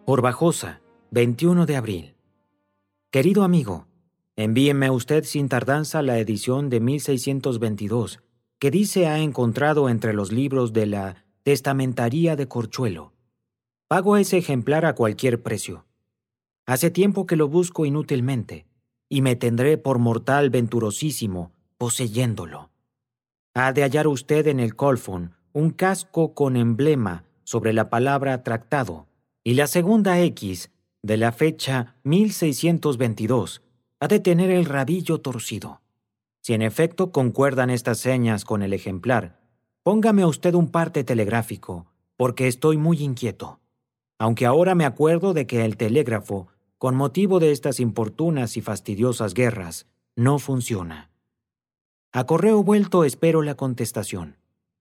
Orbajosa, 21 de abril. Querido amigo, envíeme usted sin tardanza la edición de 1622 que dice ha encontrado entre los libros de la Testamentaría de Corchuelo. Pago ese ejemplar a cualquier precio. Hace tiempo que lo busco inútilmente, y me tendré por mortal venturosísimo poseyéndolo. Ha de hallar usted en el colfón un casco con emblema sobre la palabra tratado, y la segunda X de la fecha 1622 ha de tener el rabillo torcido. Si en efecto concuerdan estas señas con el ejemplar, póngame usted un parte telegráfico, porque estoy muy inquieto. Aunque ahora me acuerdo de que el telégrafo, con motivo de estas importunas y fastidiosas guerras, no funciona. A correo vuelto espero la contestación.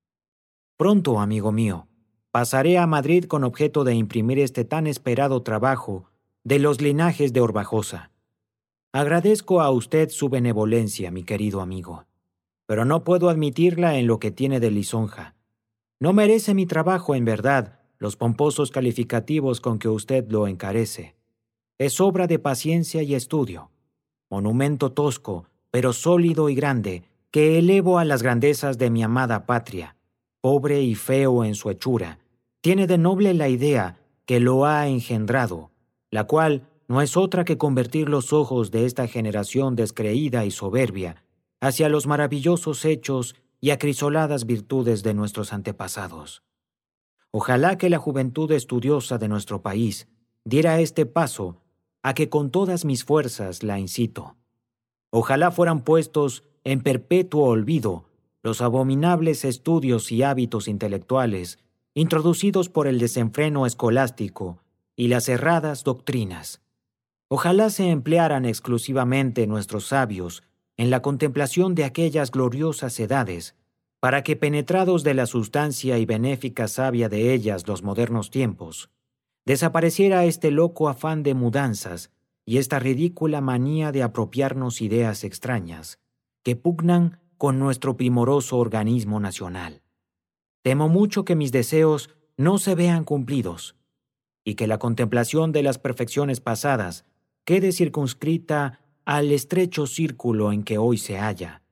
Pronto, amigo mío, pasaré a Madrid con objeto de imprimir este tan esperado trabajo de los linajes de Orbajosa. Agradezco a usted su benevolencia, mi querido amigo, pero no puedo admitirla en lo que tiene de lisonja. No merece mi trabajo, en verdad, los pomposos calificativos con que usted lo encarece. Es obra de paciencia y estudio, monumento tosco, pero sólido y grande, que elevo a las grandezas de mi amada patria. Pobre y feo en su hechura, tiene de noble la idea que lo ha engendrado, la cual no es otra que convertir los ojos de esta generación descreída y soberbia hacia los maravillosos hechos y acrisoladas virtudes de nuestros antepasados. Ojalá que la juventud estudiosa de nuestro país diera este paso, a que con todas mis fuerzas la incito. Ojalá fueran puestos en perpetuo olvido los abominables estudios y hábitos intelectuales introducidos por el desenfreno escolástico y las erradas doctrinas. Ojalá se emplearan exclusivamente nuestros sabios en la contemplación de aquellas gloriosas edades, para que, penetrados de la sustancia y benéfica savia de ellas los modernos tiempos, desapareciera este loco afán de mudanzas y esta ridícula manía de apropiarnos ideas extrañas, que pugnan con nuestro primoroso organismo nacional. Temo mucho que mis deseos no se vean cumplidos, y que la contemplación de las perfecciones pasadas quede circunscrita al estrecho círculo en que hoy se halla,